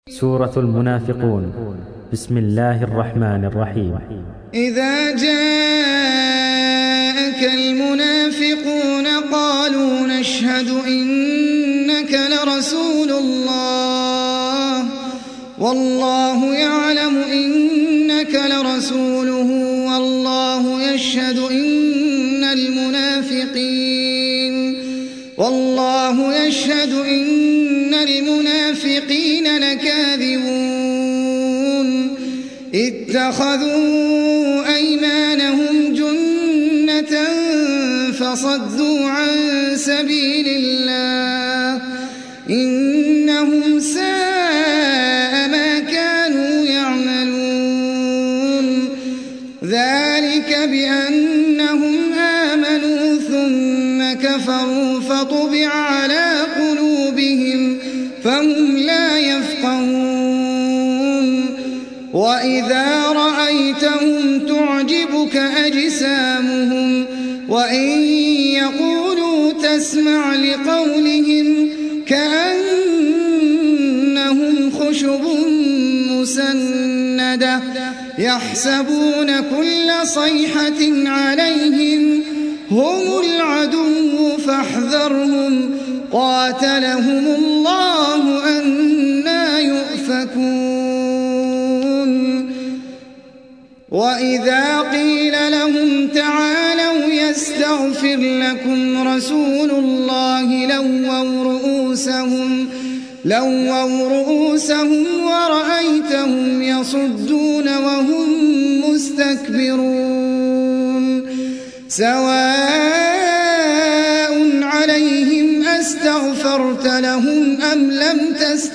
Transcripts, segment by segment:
سورة المنافقون. بسم الله الرحمن الرحيم. إذا جاءك المنافقون قالوا نشهد إنك لرسول الله والله يعلم إنك لرسوله والله يشهد إن المنافقين لكاذبون اتخذوا أيمانهم جنة فصدوا عن سبيل الله إنهم ساء ما كانوا يعملون ذلك بأنهم آمنوا ثم كفروا فطبع على قلوبهم فهم لا يفقهون وإذا رأيتهم تعجبك أجسامهم وإن يقولوا تسمع لقولهم كأنهم خشب مسندة يحسبون كل صيحة عليهم هم العدو فاحذرهم قاتلهم الله أنى يؤفكون وإذا قيل لهم تعالوا يستغفر لكم رسول الله لووا رؤوسهم ورأيتهم يصدون وهم مستكبرون سواء عليهم أستغفرت لهم أم لم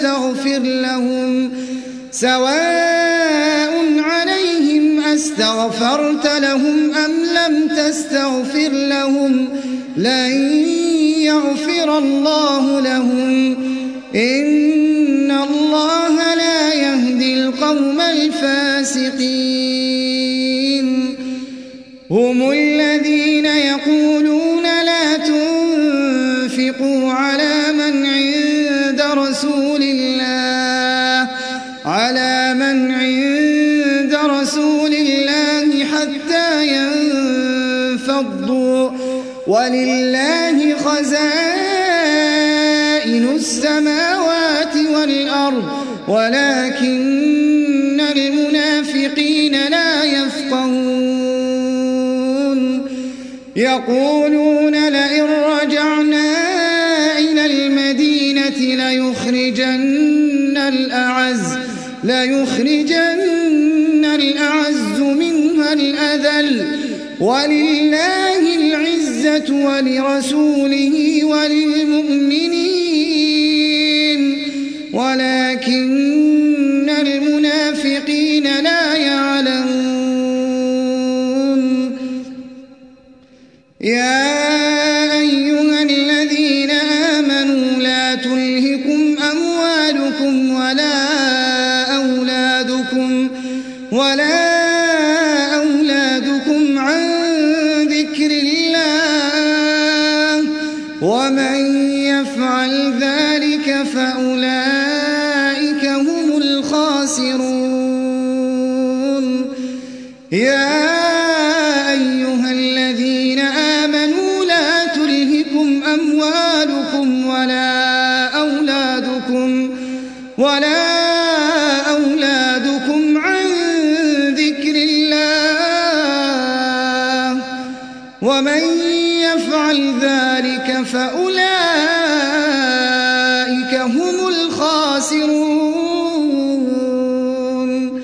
تستغفر لهم لن يغفر الله لهم إن الله لا يهدي القوم الفاسقين هم الذين يقولون لا تنفقوا على من عند رسول الله حتى ينفضوا ولله خزائن السماوات والأرض ولكن المنافقين لا يفقهون يقولون لئن رجعنا إلى المدينة ليخرجن الأعز منها الأذل ولله العزة ولرسوله وللمؤمنين ولكن المنافقين لا يعلمون يا أيها الذين آمنوا لا تلهكم أموالكم ولا أولادكم عن ذكر الله ومن يفعل ذلك فأولئك هم الخاسرون يا أيها الذين آمنوا لا تلهكم أموالكم ولا أولادكم عن ذكر الله ومن يفعل ذلك فأولئك هم الخاسرون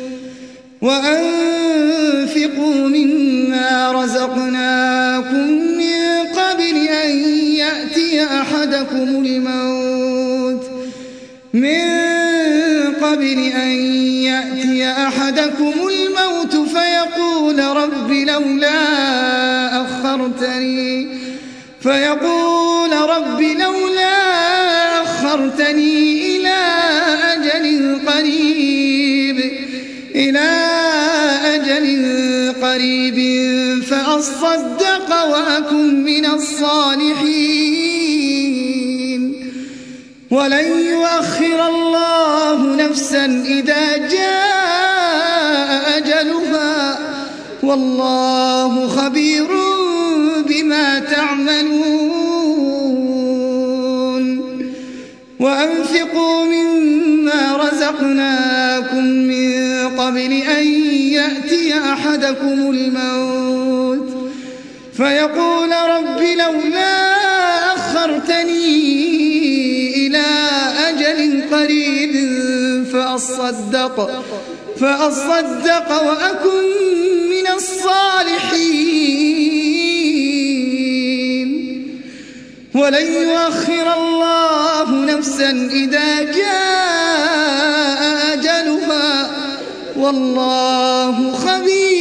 وأنفقوا مما رزقناكم من قبل أن يأتي أحدكم الموت فيقول رب لولا أخرتني إلى أجل قريب فأصدق وأكن من الصالحين ولن يؤخر الله نفسا إذا جاء أجلها والله خبير بما تعملون وأنفقوا مما رزقناكم من قبل أن يأتي أحدكم الموت فيقول رب لولا أخرتني إلى أجل قريب فأصدق وأكن من الصالحين ولن يؤخر الله نفسا إذا جاء أجلها والله خبير